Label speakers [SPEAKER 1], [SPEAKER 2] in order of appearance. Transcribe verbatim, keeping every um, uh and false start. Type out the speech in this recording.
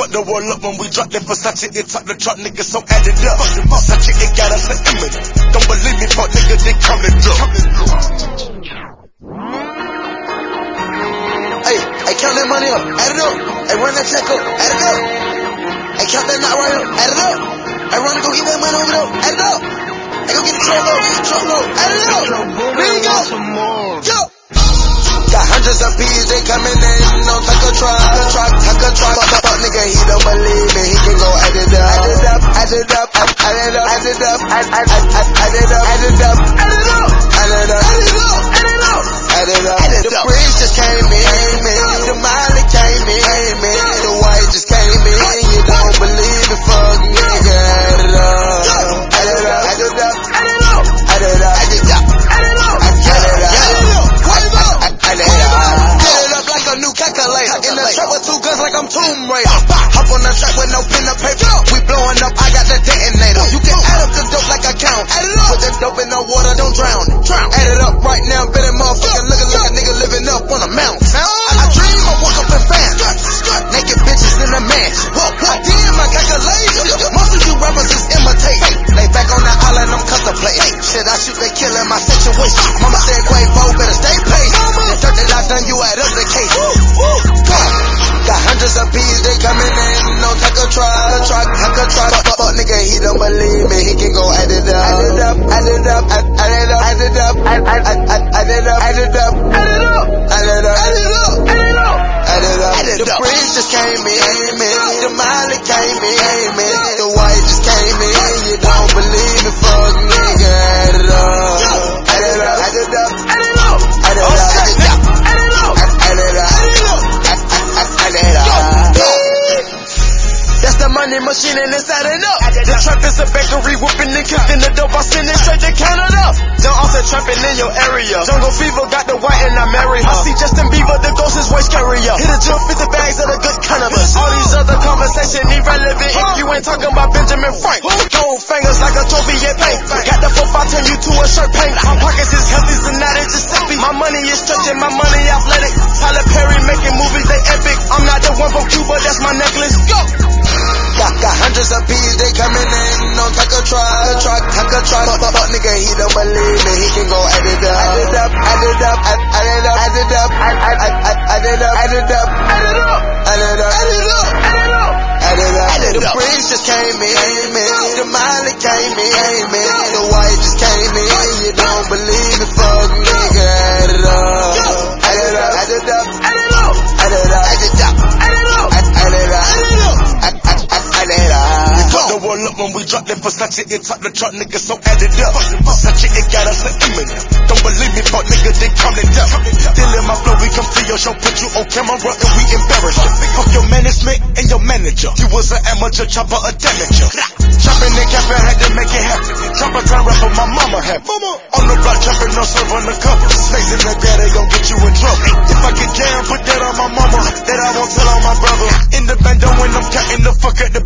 [SPEAKER 1] Fuck the wall up when we drop that Versace, it top the truck, nigga, so add it up. Versace, it got us an image. Don't believe me, fuck nigga, they come and drop.
[SPEAKER 2] Hey, hey, count that money up, add it up. Hey, run that check up, add it up. Hey, count that knot right up, add it up. Hey, run and go get that money over there, add it up. Hey, go get the truck load, truck load, add it up. Here you go. Yo. Got hundreds of P's, they coming in, don't take a try, truck, take a truck. Fuck, fuck, nigga, he don't believe me, he can go add it up, add it up, add it up, add it up, add it up, add it up, add it up, add it up, add it up, add it up, add it up, add it up, add it up. The bridge just came in, the Miley came in, the white just came in, you don't believe it, fuck nigga, add it up, add it up, add it up, add it up, add it up, add it up, add it up, add it up. Get it up like a new calculator. In the trap with two guns like I'm Tomb Raider. Hop on the track with no pen or paper. We blowing up, I got the detonator. You can add up the dope like a count. Put the dope in the water, don't drown it. Add it up right now, better motherfucker looking like a nigga living up on a mountain. I, I dream I woke up in fast. Naked bitches in the mansion. I did my calculation. Most of you rappers is imitating. Lay back on the island, I'm contemplating. Shit, I shoot, they killing my situation. Mama said Quavo better stay paid. The dirt that I done, you add up the case. Got hundreds of P's, they coming in, no take a try, try, take a try. Fuck, fuck, nigga, he don't believe me, he can go add it up, add it up, add it up, add it up, add it up, add it up, add it up, add it up, add it up, add it up, add it up, add it up. The bridge just came in, the Miley came in, the white just came in, you don't believe me, fuck nigga, add it up, add it up, add it up, add it up, add it up, add it up, add it up, add it up, add it up. That's the money machine and it's adding up. The trap is a bakery, whooping and cooking the dope. I send it straight to Canada. Don't also trapping in your area. Jungle Fever got the white and I marry her. I see Justin Bieber, the ghost is way scarier. Hit a jump, fifty bags of the good cannabis. All these other conversations irrelevant if you ain't talking about Benjamin Frank. Gold fingers like a trophy at paint. Got the four five turn you to a shirt paint. My pockets is healthy, so now they just simply. My money is stretching, my money athletic. Tyler Perry making movies, they epic. I'm not the one from Cuba, that's my necklace. Go! Got, got hundreds of P's, they coming in, don't take a try, try, take a try. Fuck, fuck, nigga, he don't believe me, he can go add it up, add it up, add it up, add it up, add it up, add it up, add it up, add it up, add it up, add it up, add it up, add it up, add it up. The bridge just came in, the Miley came in, the white just came in, you don't believe me, fuck nigga, add it up, add it up, add it up, add it up, add it up, add it up, add it up, add it up, add it up.
[SPEAKER 1] Fuck the wall up when we drop that Versace, it top the truck, nigga, so add it up. Versace, it got us an image. Don't believe me, fuck nigga, they count it up. Still in my flow, we come to your show, put you on camera and we embarrass you. Fuck your management and your manager. You was an amateur chopper, a damager. Chopping and capping, had to make it happen. Chopper time rapper, my mama happy. On the block, chopping, no serve on the cover. Snakes in the bed, they gon' get you in trouble. If I get jammed, put that on my mama. That I won't tell on my brother. In the bando when I'm counting the fuck at the